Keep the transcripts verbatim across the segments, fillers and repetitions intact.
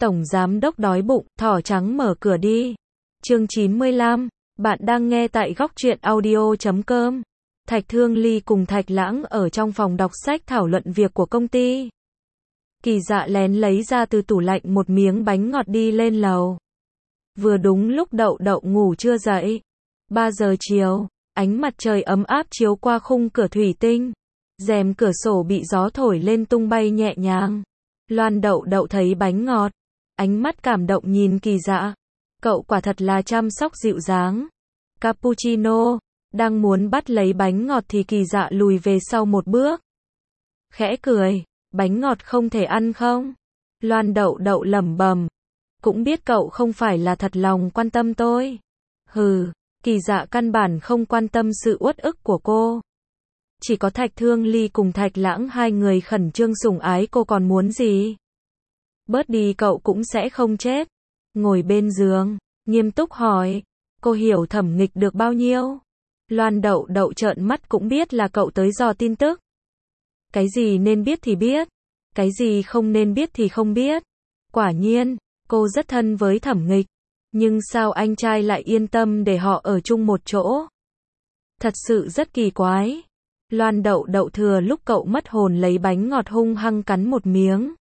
Tổng giám đốc đói bụng, thỏ trắng mở cửa đi. Chương chín mươi lăm, bạn đang nghe tại góc truyện audio chấm com. Thạch Thương Ly cùng Thạch Lãng ở trong phòng đọc sách thảo luận việc của công ty. Kỳ Dạ lén lấy ra từ tủ lạnh một miếng bánh ngọt đi lên lầu. Vừa đúng lúc Đậu Đậu ngủ chưa dậy. ba giờ chiều, ánh mặt trời ấm áp chiếu qua khung cửa thủy tinh. Rèm cửa sổ bị gió thổi lên tung bay nhẹ nhàng. Loan Đậu Đậu thấy bánh ngọt. Ánh mắt cảm động nhìn Kỳ Dạ. Cậu quả thật là chăm sóc dịu dàng. Cappuccino. Đang muốn bắt lấy bánh ngọt thì Kỳ Dạ lùi về sau một bước. Khẽ cười. Bánh ngọt không thể ăn không? Loan Đậu Đậu lẩm bẩm. Cũng biết cậu không phải là thật lòng quan tâm tôi. Hừ, Kỳ Dạ căn bản không quan tâm sự uất ức của cô. Chỉ có Thạch Thương Ly cùng Thạch Lãng hai người khẩn trương sủng ái cô còn muốn gì? Bớt đi cậu cũng sẽ không chết. Ngồi bên giường, nghiêm túc hỏi. Cô hiểu Thẩm Nghịch được bao nhiêu? Loan Đậu Đậu trợn mắt cũng biết là cậu tới dò tin tức. Cái gì nên biết thì biết. Cái gì không nên biết thì không biết. Quả nhiên, cô rất thân với Thẩm Nghịch. Nhưng sao anh trai lại yên tâm để họ ở chung một chỗ? Thật sự rất kỳ quái. Loan Đậu Đậu thừa lúc cậu mất hồn lấy bánh ngọt hung hăng cắn một miếng.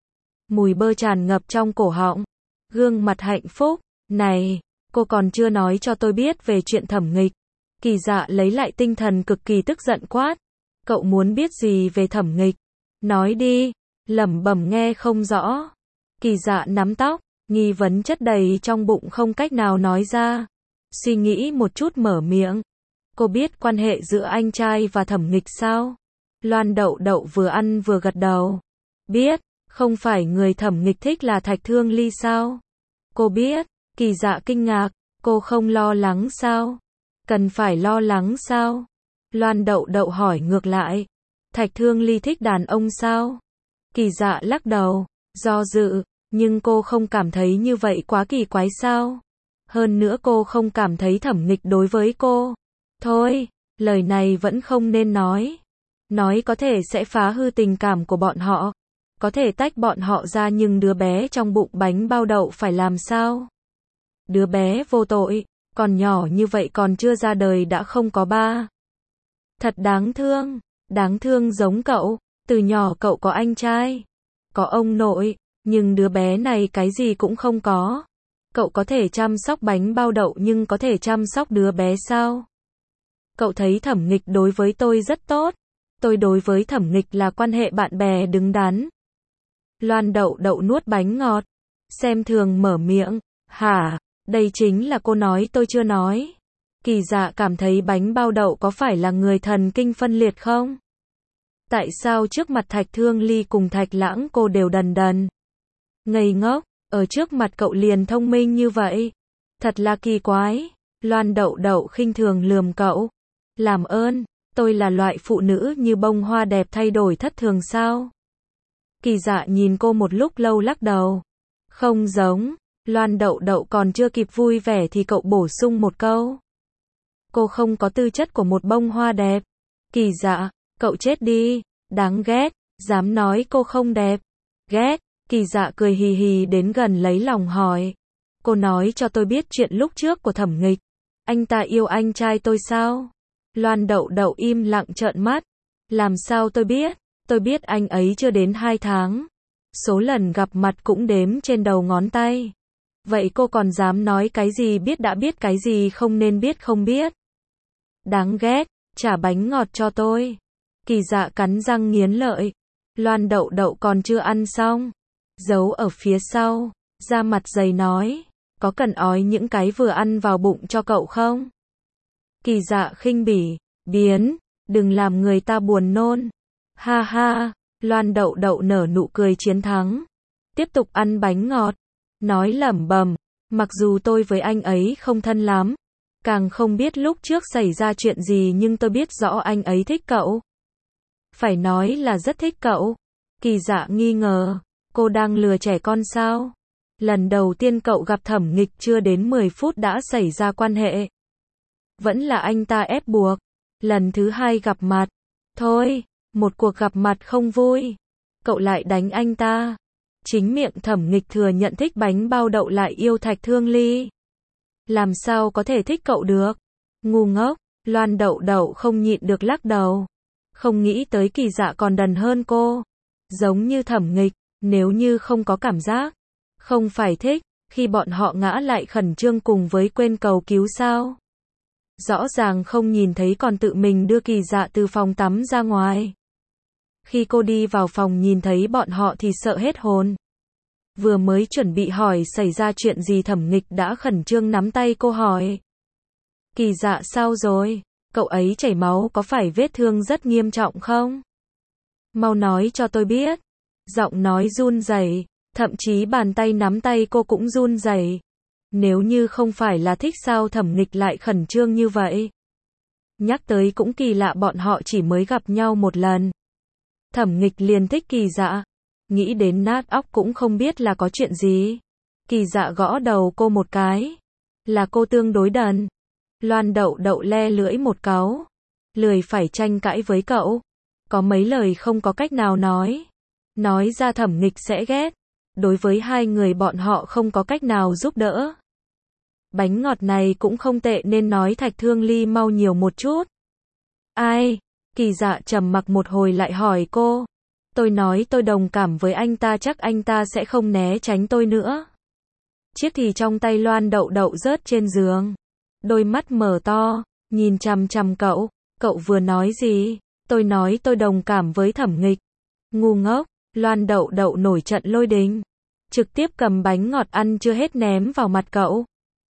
Mùi bơ tràn ngập trong cổ họng. Gương mặt hạnh phúc. Này, cô còn chưa nói cho tôi biết về chuyện Thẩm Nghịch. Kỳ Dạ lấy lại tinh thần cực kỳ tức giận quát. Cậu muốn biết gì về Thẩm Nghịch? Nói đi. Lẩm bẩm nghe không rõ. Kỳ Dạ nắm tóc, nghi vấn chất đầy trong bụng không cách nào nói ra. Suy nghĩ một chút mở miệng. Cô biết quan hệ giữa anh trai và Thẩm Nghịch sao? Loan Đậu Đậu vừa ăn vừa gật đầu. Biết, không phải người Thẩm Nghịch thích là Thạch Thương Ly sao? Cô biết. Kỳ Dạ kinh ngạc. Cô không lo lắng sao? Cần phải lo lắng sao? Loan Đậu Đậu hỏi ngược lại. Thạch Thương Ly thích đàn ông sao? Kỳ Dạ lắc đầu, do dự, nhưng cô không cảm thấy như vậy quá kỳ quái sao? Hơn nữa cô không cảm thấy Thẩm Nghịch đối với cô. Thôi, lời này vẫn không nên nói. Nói có thể sẽ phá hư tình cảm của bọn họ. Có thể tách bọn họ ra nhưng đứa bé trong bụng bánh bao đậu phải làm sao? Đứa bé vô tội, còn nhỏ như vậy còn chưa ra đời đã không có ba. Thật đáng thương, đáng thương giống cậu, từ nhỏ cậu có anh trai, có ông nội, nhưng đứa bé này cái gì cũng không có. Cậu có thể chăm sóc bánh bao đậu nhưng có thể chăm sóc đứa bé sao? Cậu thấy Thẩm Nghịch đối với tôi rất tốt, tôi đối với Thẩm Nghịch là quan hệ bạn bè đứng đắn. Loan Đậu Đậu nuốt bánh ngọt, xem thường mở miệng, hả, đây chính là cô nói tôi chưa nói. Kỳ Dạ cảm thấy bánh bao đậu có phải là người thần kinh phân liệt không? Tại sao trước mặt Thạch Thương Ly cùng Thạch Lãng cô đều đần đần? Ngây ngốc, ở trước mặt cậu liền thông minh như vậy. Thật là kỳ quái. Loan Đậu Đậu khinh thường lườm cậu. Làm ơn, tôi là loại phụ nữ như bông hoa đẹp thay đổi thất thường sao? Kỳ Dạ nhìn cô một lúc lâu lắc đầu. Không giống. Loan Đậu Đậu còn chưa kịp vui vẻ thì cậu bổ sung một câu. Cô không có tư chất của một bông hoa đẹp. Kỳ Dạ, cậu chết đi, đáng ghét, dám nói cô không đẹp. Ghét, Kỳ Dạ cười hì hì đến gần lấy lòng hỏi. Cô nói cho tôi biết chuyện lúc trước của Thẩm Nghịch. Anh ta yêu anh trai tôi sao? Loan Đậu Đậu im lặng trợn mắt. Làm sao tôi biết? Tôi biết anh ấy chưa đến hai tháng. Số lần gặp mặt cũng đếm trên đầu ngón tay. Vậy cô còn dám nói cái gì biết đã biết cái gì không nên biết không biết? Đáng ghét, trả bánh ngọt cho tôi. Kỳ Dạ cắn răng nghiến lợi. Loan Đậu Đậu còn chưa ăn xong. Giấu ở phía sau, da mặt dày nói. Có cần ói những cái vừa ăn vào bụng cho cậu không? Kỳ Dạ khinh bỉ. Biến, đừng làm người ta buồn nôn. Ha ha, Loan Đậu Đậu nở nụ cười chiến thắng. Tiếp tục ăn bánh ngọt. Nói lẩm bẩm, mặc dù tôi với anh ấy không thân lắm, càng không biết lúc trước xảy ra chuyện gì nhưng tôi biết rõ anh ấy thích cậu. Phải nói là rất thích cậu. Kỳ Dạ nghi ngờ, cô đang lừa trẻ con sao? Lần đầu tiên cậu gặp Thẩm Nghịch chưa đến mười phút đã xảy ra quan hệ. Vẫn là anh ta ép buộc. Lần thứ hai gặp mặt. Thôi, một cuộc gặp mặt không vui. Cậu lại đánh anh ta. Chính miệng Thẩm Nghịch thừa nhận thích bánh bao đậu lại yêu Thạch Thương Ly. Làm sao có thể thích cậu được? Ngu ngốc, Loan Đậu Đậu không nhịn được lắc đầu. Không nghĩ tới Kỳ Dạ còn đần hơn cô. Giống như Thẩm Nghịch, nếu như không có cảm giác, không phải thích, khi bọn họ ngã lại khẩn trương cùng với quên cầu cứu sao? Rõ ràng không nhìn thấy còn tự mình đưa Kỳ Dạ từ phòng tắm ra ngoài. Khi cô đi vào phòng nhìn thấy bọn họ thì sợ hết hồn. Vừa mới chuẩn bị hỏi xảy ra chuyện gì Thẩm Nghịch đã khẩn trương nắm tay cô hỏi. Kỳ Dạ sao rồi? Cậu ấy chảy máu có phải vết thương rất nghiêm trọng không? Mau nói cho tôi biết. Giọng nói run rẩy, thậm chí bàn tay nắm tay cô cũng run rẩy. Nếu như không phải là thích sao Thẩm Nghịch lại khẩn trương như vậy? Nhắc tới cũng kỳ lạ bọn họ chỉ mới gặp nhau một lần. Thẩm Nghịch liền thích Kỳ Dạ. Nghĩ đến nát óc cũng không biết là có chuyện gì. Kỳ Dạ gõ đầu cô một cái. Là cô tương đối đần. Loan Đậu Đậu le lưỡi một cáu. Lười phải tranh cãi với cậu. Có mấy lời không có cách nào nói. Nói ra Thẩm Nghịch sẽ ghét. Đối với hai người bọn họ không có cách nào giúp đỡ. Bánh ngọt này cũng không tệ nên nói Thạch Thương Ly mau nhiều một chút. Ai? Kỳ Dạ trầm mặc một hồi lại hỏi cô. Tôi nói tôi đồng cảm với anh ta chắc anh ta sẽ không né tránh tôi nữa. Chiếc thì trong tay Loan Đậu Đậu rớt trên giường. Đôi mắt mở to, nhìn chằm chằm cậu. Cậu vừa nói gì? Tôi nói tôi đồng cảm với Thẩm Nghịch. Ngu ngốc, Loan Đậu Đậu nổi trận lôi đình. Trực tiếp cầm bánh ngọt ăn chưa hết ném vào mặt cậu.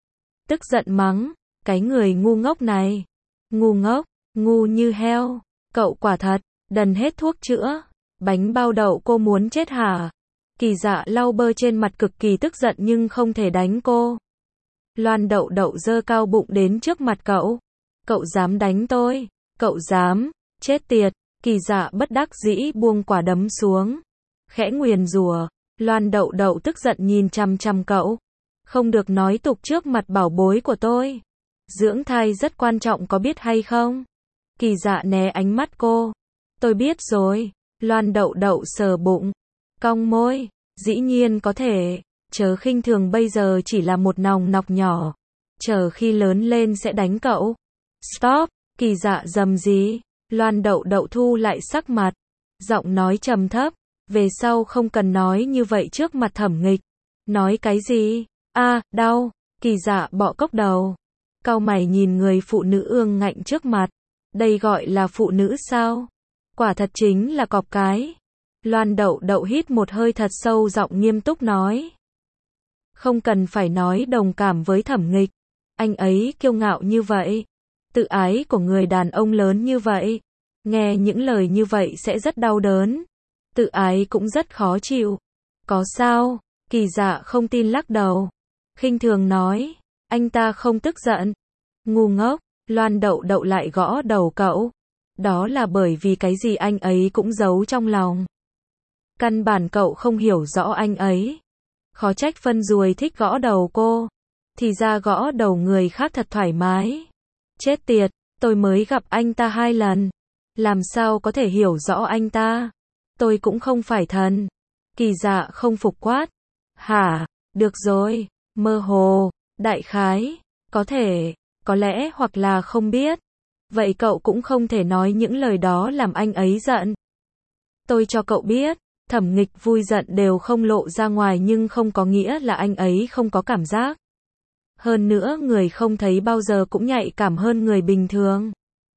Tức giận mắng, cái người ngu ngốc này. Ngu ngốc, ngu như heo. Cậu quả thật, đần hết thuốc chữa. Bánh bao đậu cô muốn chết hả? Kỳ Dạ lau bơ trên mặt cực kỳ tức giận nhưng không thể đánh cô. Loan Đậu Đậu giơ cao bụng đến trước mặt cậu. Cậu dám đánh tôi? Cậu dám? Chết tiệt. Kỳ Dạ bất đắc dĩ buông quả đấm xuống. Khẽ nguyền rủa. Loan Đậu Đậu tức giận nhìn chằm chằm cậu. Không được nói tục trước mặt bảo bối của tôi. Dưỡng thai rất quan trọng có biết hay không? Kỳ Dạ né ánh mắt cô. Tôi biết rồi. Loan Đậu Đậu sờ bụng. Cong môi. Dĩ nhiên có thể. Chớ khinh thường bây giờ chỉ là một nòng nọc nhỏ. Chờ khi lớn lên sẽ đánh cậu. Stop. Kỳ Dạ rầm rì. Loan Đậu Đậu thu lại sắc mặt. Giọng nói trầm thấp. Về sau không cần nói như vậy trước mặt Thẩm Nghịch. Nói cái gì? A, đau. Kỳ Dạ bọ cốc đầu. Cau mày nhìn người phụ nữ ương ngạnh trước mặt. Đây gọi là phụ nữ sao? Quả thật chính là cọp cái. Loan Đậu Đậu hít một hơi thật sâu giọng nghiêm túc nói. Không cần phải nói đồng cảm với Thẩm Nghịch. Anh ấy kiêu ngạo như vậy. Tự ái của người đàn ông lớn như vậy. Nghe những lời như vậy sẽ rất đau đớn. Tự ái cũng rất khó chịu. Có sao? Kỳ Dạ không tin lắc đầu. Khinh thường nói. Anh ta không tức giận. Ngu ngốc. Loan Đậu Đậu lại gõ đầu cậu. Đó là bởi vì cái gì anh ấy cũng giấu trong lòng. Căn bản cậu không hiểu rõ anh ấy. Khó trách phân ruồi thích gõ đầu cô. Thì ra gõ đầu người khác thật thoải mái. Chết tiệt, tôi mới gặp anh ta hai lần. Làm sao có thể hiểu rõ anh ta? Tôi cũng không phải thần. Kỳ Dạ không phục quát. Hả? Được rồi. Mơ hồ. Đại khái. Có thể. Có lẽ hoặc là không biết. Vậy cậu cũng không thể nói những lời đó làm anh ấy giận. Tôi cho cậu biết. Thẩm Nghịch vui giận đều không lộ ra ngoài nhưng không có nghĩa là anh ấy không có cảm giác. Hơn nữa người không thấy bao giờ cũng nhạy cảm hơn người bình thường.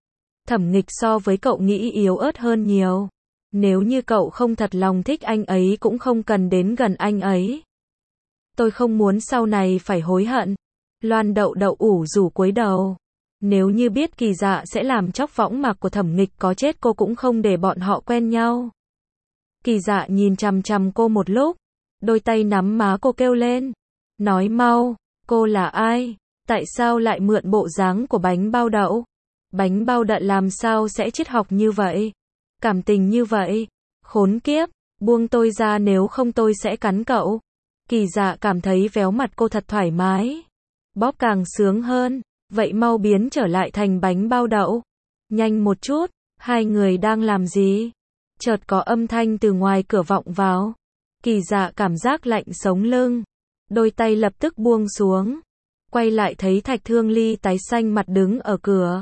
Thẩm Nghịch so với cậu nghĩ yếu ớt hơn nhiều. Nếu như cậu không thật lòng thích anh ấy cũng không cần đến gần anh ấy. Tôi không muốn sau này phải hối hận. Loan Đậu Đậu ủ rủ cúi đầu. Nếu như biết Kỳ Dạ sẽ làm chóc võng mạc của Thẩm Nghịch có chết cô cũng không để bọn họ quen nhau. Kỳ Dạ nhìn chằm chằm cô một lúc. Đôi tay nắm má cô kêu lên. Nói mau, cô là ai? Tại sao lại mượn bộ dáng của bánh bao đậu? Bánh bao đậu làm sao sẽ triết học như vậy? Cảm tình như vậy? Khốn kiếp, buông tôi ra nếu không tôi sẽ cắn cậu. Kỳ Dạ cảm thấy véo mặt cô thật thoải mái. Bóp càng sướng hơn. Vậy mau biến trở lại thành bánh bao đậu. Nhanh một chút, hai người đang làm gì? Chợt có âm thanh từ ngoài cửa vọng vào. Kỳ Dạ cảm giác lạnh sống lưng, đôi tay lập tức buông xuống, quay lại thấy Thạch Thương Ly tái xanh mặt đứng ở cửa.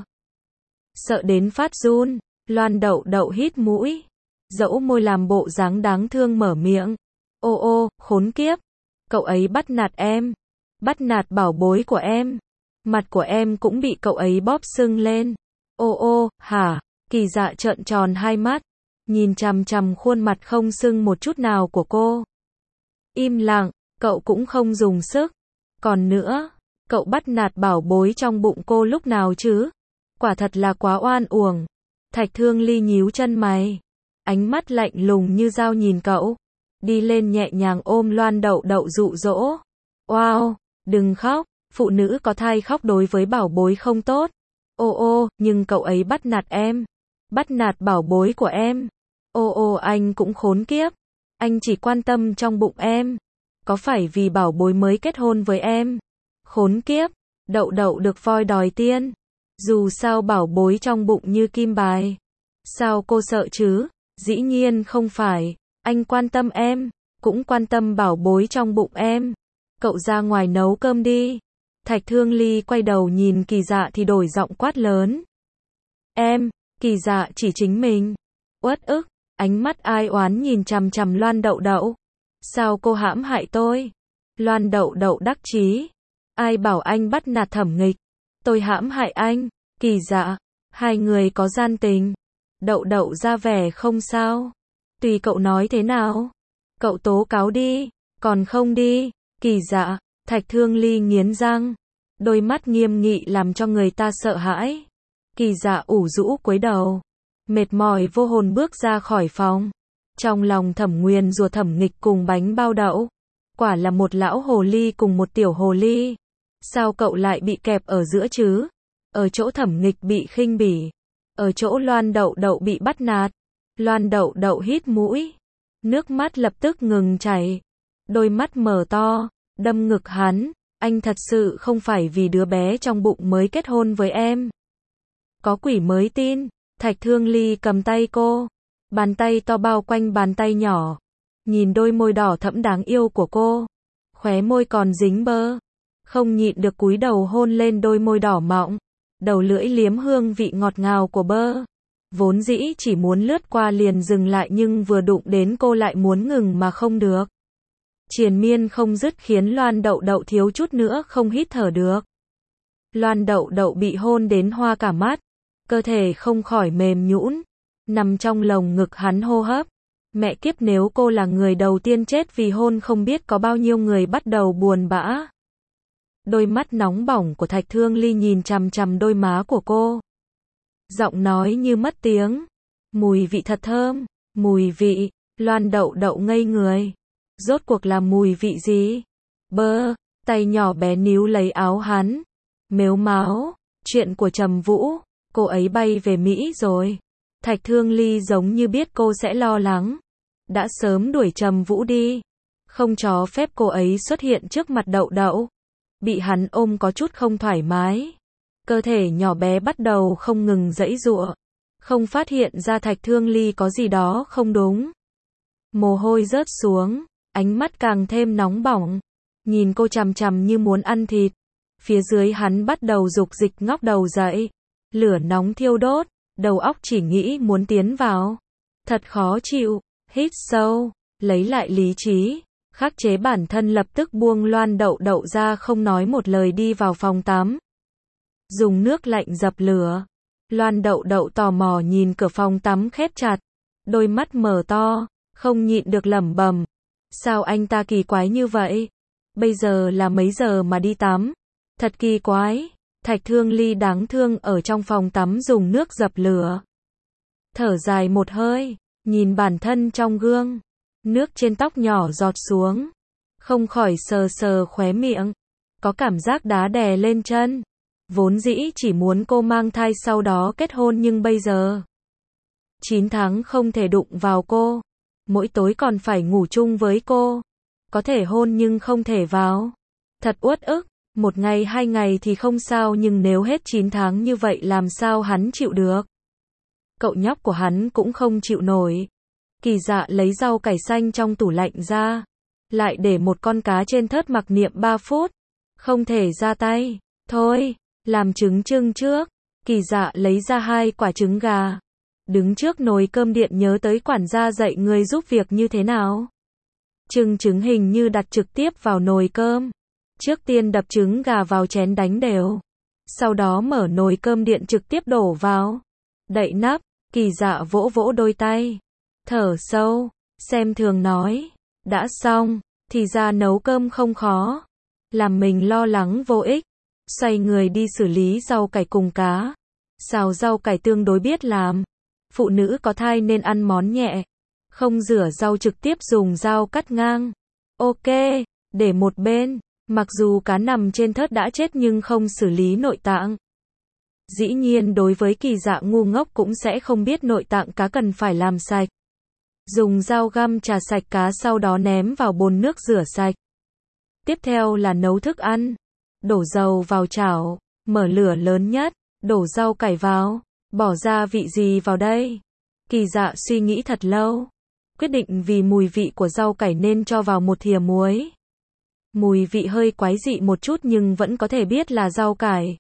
Sợ đến phát run, Loan Đậu Đậu hít mũi, dẫu môi làm bộ dáng đáng thương mở miệng. Ô ô, khốn kiếp, cậu ấy bắt nạt em, bắt nạt bảo bối của em, mặt của em cũng bị cậu ấy bóp sưng lên. Ô ô, hả? Kỳ Dạ trợn tròn hai mắt, nhìn chằm chằm khuôn mặt không sưng một chút nào của cô. Im lặng, cậu cũng không dùng sức. Còn nữa, cậu bắt nạt bảo bối trong bụng cô lúc nào chứ? Quả thật là quá oan uổng. Thạch Thương Ly nhíu chân mày, ánh mắt lạnh lùng như dao nhìn cậu, đi lên nhẹ nhàng ôm Loan Đậu Đậu dụ dỗ. Wow, đừng khóc, phụ nữ có thai khóc đối với bảo bối không tốt. Ô ô, nhưng cậu ấy bắt nạt em, bắt nạt bảo bối của em. Ô ô, anh cũng khốn kiếp, anh chỉ quan tâm trong bụng em, có phải vì bảo bối mới kết hôn với em? Khốn kiếp, Đậu Đậu được voi đòi tiên, dù sao bảo bối trong bụng như kim bài. Sao cô sợ chứ? Dĩ nhiên không phải, anh quan tâm em, cũng quan tâm bảo bối trong bụng em. Cậu ra ngoài nấu cơm đi. Thạch Thương Ly quay đầu nhìn Kỳ Dạ thì đổi giọng quát lớn. Em, Kỳ Dạ chỉ chính mình. Uất ức, ánh mắt ai oán nhìn chằm chằm Loan Đậu Đậu. Sao cô hãm hại tôi? Loan Đậu Đậu đắc chí. Ai bảo anh bắt nạt Thẩm Nghịch? Tôi hãm hại anh. Kỳ Dạ, hai người có gian tình. Đậu Đậu ra vẻ không sao. Tùy cậu nói thế nào. Cậu tố cáo đi, còn không đi. Kỳ Dạ, Thạch Thương Ly nghiến răng, đôi mắt nghiêm nghị làm cho người ta sợ hãi. Kỳ Dạ ủ rũ cúi đầu, mệt mỏi vô hồn bước ra khỏi phòng. Trong lòng thẩm nguyền rủa Thẩm Nghịch cùng bánh bao đậu. Quả là một lão hồ ly cùng một tiểu hồ ly. Sao cậu lại bị kẹp ở giữa chứ? Ở chỗ Thẩm Nghịch bị khinh bỉ, ở chỗ Loan Đậu Đậu bị bắt nạt. Loan Đậu Đậu hít mũi, nước mắt lập tức ngừng chảy, đôi mắt mở to, đâm ngực hắn. Anh thật sự không phải vì đứa bé trong bụng mới kết hôn với em. Có quỷ mới tin. Thạch Thương Ly cầm tay cô, bàn tay to bao quanh bàn tay nhỏ, nhìn đôi môi đỏ thẫm đáng yêu của cô, khóe môi còn dính bơ, không nhịn được cúi đầu hôn lên đôi môi đỏ mọng, đầu lưỡi liếm hương vị ngọt ngào của bơ. Vốn dĩ chỉ muốn lướt qua liền dừng lại nhưng vừa đụng đến cô lại muốn ngừng mà không được. Triền miên không dứt khiến Loan Đậu Đậu thiếu chút nữa không hít thở được. Loan Đậu Đậu bị hôn đến hoa cả mắt, cơ thể không khỏi mềm nhũn, nằm trong lồng ngực hắn hô hấp. Mẹ kiếp, nếu cô là người đầu tiên chết vì hôn không biết có bao nhiêu người bắt đầu buồn bã. Đôi mắt nóng bỏng của Thạch Thương Ly nhìn chằm chằm đôi má của cô. Giọng nói như mất tiếng. Mùi vị thật thơm. Mùi vị. Loan Đậu Đậu ngây người. Rốt cuộc là mùi vị gì? Bơ. Tay nhỏ bé níu lấy áo hắn. Mếu máo. Chuyện của Trầm Vũ. Cô ấy bay về Mỹ rồi. Thạch Thương Ly giống như biết cô sẽ lo lắng. Đã sớm đuổi Trầm Vũ đi. Không cho phép cô ấy xuất hiện trước mặt Đậu Đậu. Bị hắn ôm có chút không thoải mái. Cơ thể nhỏ bé bắt đầu không ngừng giãy giụa. Không phát hiện ra Thạch Thương Ly có gì đó không đúng. Mồ hôi rớt xuống, ánh mắt càng thêm nóng bỏng. Nhìn cô chằm chằm như muốn ăn thịt. Phía dưới hắn bắt đầu dục dịch ngóc đầu dậy. Lửa nóng thiêu đốt, đầu óc chỉ nghĩ muốn tiến vào. Thật khó chịu, hít sâu, lấy lại lý trí. Khắc chế bản thân lập tức buông Loan Đậu Đậu ra không nói một lời đi vào phòng tắm. Dùng nước lạnh dập lửa. Loan Đậu Đậu tò mò nhìn cửa phòng tắm khép chặt. Đôi mắt mở to, không nhịn được lẩm bẩm. Sao anh ta kỳ quái như vậy? Bây giờ là mấy giờ mà đi tắm? Thật kỳ quái. Thạch Thương Ly đáng thương ở trong phòng tắm dùng nước dập lửa. Thở dài một hơi, nhìn bản thân trong gương. Nước trên tóc nhỏ giọt xuống. Không khỏi sờ sờ khóe miệng. Có cảm giác đá đè lên chân. Vốn dĩ chỉ muốn cô mang thai sau đó kết hôn nhưng bây giờ chín tháng không thể đụng vào cô. Mỗi tối còn phải ngủ chung với cô. Có thể hôn nhưng không thể vào. Thật uất ức. Một ngày hai ngày thì không sao nhưng nếu hết chín tháng như vậy làm sao hắn chịu được. Cậu nhóc của hắn cũng không chịu nổi. Kỳ Dạ lấy rau cải xanh trong tủ lạnh ra, lại để một con cá trên thớt mặc niệm ba phút. Không thể ra tay. Thôi, làm trứng trưng trước. Kỳ Dạ lấy ra hai quả trứng gà. Đứng trước nồi cơm điện nhớ tới quản gia dạy người giúp việc như thế nào. Trưng trứng hình như đặt trực tiếp vào nồi cơm. Trước tiên đập trứng gà vào chén đánh đều. Sau đó mở nồi cơm điện trực tiếp đổ vào. Đậy nắp, Kỳ Dạ vỗ vỗ đôi tay. Thở sâu, xem thường nói. Đã xong, thì ra nấu cơm không khó. Làm mình lo lắng vô ích. Xoay người đi xử lý rau cải cùng cá. Xào rau cải tương đối biết làm. Phụ nữ có thai nên ăn món nhẹ. Không rửa rau trực tiếp dùng dao cắt ngang. Ok, để một bên. Mặc dù cá nằm trên thớt đã chết nhưng không xử lý nội tạng. Dĩ nhiên đối với Kỳ Dạ ngu ngốc cũng sẽ không biết nội tạng cá cần phải làm sạch. Dùng dao găm chà sạch cá sau đó ném vào bồn nước rửa sạch. Tiếp theo là nấu thức ăn. Đổ dầu vào chảo, mở lửa lớn nhất, đổ rau cải vào, bỏ gia vị gì vào đây. Kỳ Dạ suy nghĩ thật lâu. Quyết định vì mùi vị của rau cải nên cho vào một thìa muối. Mùi vị hơi quái dị một chút nhưng vẫn có thể biết là rau cải.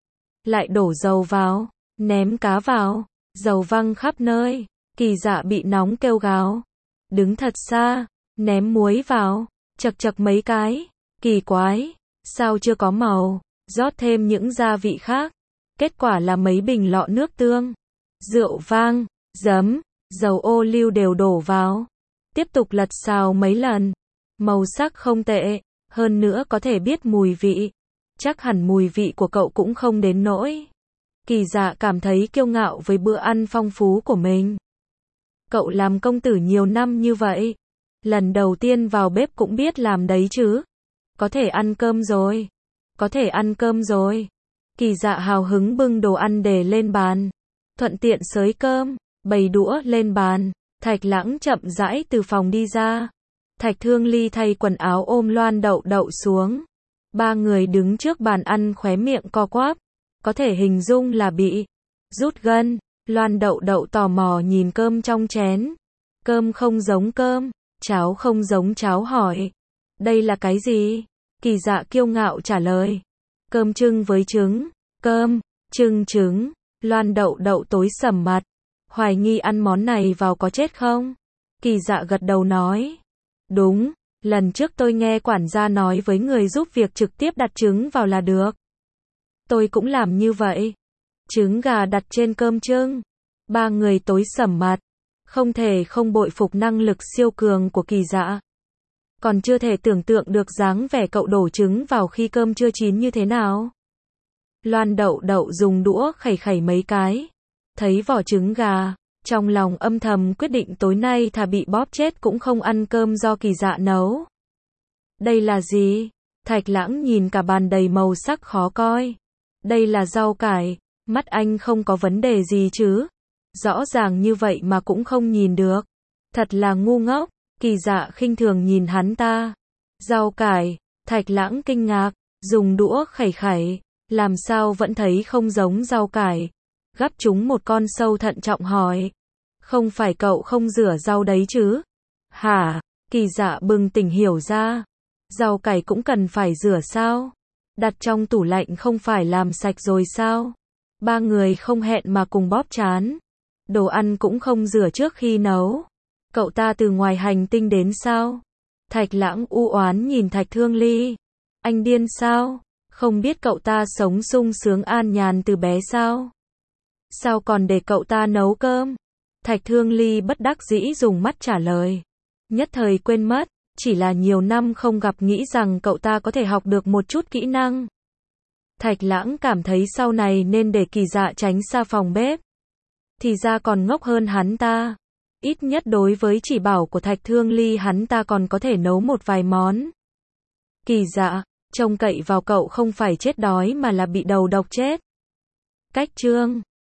Lại đổ dầu vào, ném cá vào, dầu văng khắp nơi. Kỳ Dạ bị nóng kêu gào. Đứng thật xa, ném muối vào, chật chật mấy cái. Kỳ quái, sao chưa có màu, rót thêm những gia vị khác. Kết quả là mấy bình lọ nước tương, rượu vang, giấm, dầu ô liu đều đổ vào. Tiếp tục lật xào mấy lần. Màu sắc không tệ, hơn nữa có thể biết mùi vị. Chắc hẳn mùi vị của cậu cũng không đến nỗi. Kỳ Dạ cảm thấy kiêu ngạo với bữa ăn phong phú của mình. Cậu làm công tử nhiều năm như vậy. Lần đầu tiên vào bếp cũng biết làm đấy chứ. Có thể ăn cơm rồi. Có thể ăn cơm rồi. Kỳ Dạ hào hứng bưng đồ ăn để lên bàn. Thuận tiện xới cơm, bày đũa lên bàn. Thạch Lãng chậm rãi từ phòng đi ra. Thạch Thương Ly thay quần áo ôm Loan Đậu Đậu xuống. Ba người đứng trước bàn ăn khóe miệng co quắp. Có thể hình dung là bị rút gân. Loan Đậu Đậu tò mò nhìn cơm trong chén. Cơm không giống cơm, cháo không giống cháo hỏi. Đây là cái gì? Kỳ Dạ kiêu ngạo trả lời. Cơm trưng với trứng. Cơm, trưng trứng. Loan Đậu Đậu tối sầm mặt. Hoài nghi ăn món này vào có chết không? Kỳ Dạ gật đầu nói. Đúng, lần trước tôi nghe quản gia nói với người giúp việc trực tiếp đặt trứng vào là được. Tôi cũng làm như vậy. Trứng gà đặt trên cơm trưng. Ba người tối sầm mặt. Không thể không bội phục năng lực siêu cường của Kỳ Dạ. Còn chưa thể tưởng tượng được dáng vẻ cậu đổ trứng vào khi cơm chưa chín như thế nào. Loan Đậu Đậu dùng đũa khẩy khẩy mấy cái. Thấy vỏ trứng gà. Trong lòng âm thầm quyết định tối nay thà bị bóp chết cũng không ăn cơm do Kỳ Dạ nấu. Đây là gì? Thạch Lãng nhìn cả bàn đầy màu sắc khó coi. Đây là rau cải. Mắt anh không có vấn đề gì chứ? Rõ ràng như vậy mà cũng không nhìn được. Thật là ngu ngốc. Kỳ Dạ khinh thường nhìn hắn ta. Rau cải. Thạch Lãng kinh ngạc. Dùng đũa khẩy khẩy. Làm sao vẫn thấy không giống rau cải. Gắp chúng một con sâu thận trọng hỏi. Không phải cậu không rửa rau đấy chứ? Hả? Kỳ Dạ bừng tỉnh hiểu ra. Rau cải cũng cần phải rửa sao? Đặt trong tủ lạnh không phải làm sạch rồi sao? Ba người không hẹn mà cùng bóp trán. Đồ ăn cũng không rửa trước khi nấu. Cậu ta từ ngoài hành tinh đến sao? Thạch Lãng u oán nhìn Thạch Thương Ly. Anh điên sao? Không biết cậu ta sống sung sướng an nhàn từ bé sao? Sao còn để cậu ta nấu cơm? Thạch Thương Ly bất đắc dĩ dùng mắt trả lời. Nhất thời quên mất, chỉ là nhiều năm không gặp nghĩ rằng cậu ta có thể học được một chút kỹ năng. Thạch Lãng cảm thấy sau này nên để Kỳ Dạ tránh xa phòng bếp. Thì ra còn ngốc hơn hắn ta. Ít nhất đối với chỉ bảo của Thạch Thương Ly hắn ta còn có thể nấu một vài món. Kỳ Dạ, trông cậy vào cậu không phải chết đói mà là bị đầu độc chết. Cách chương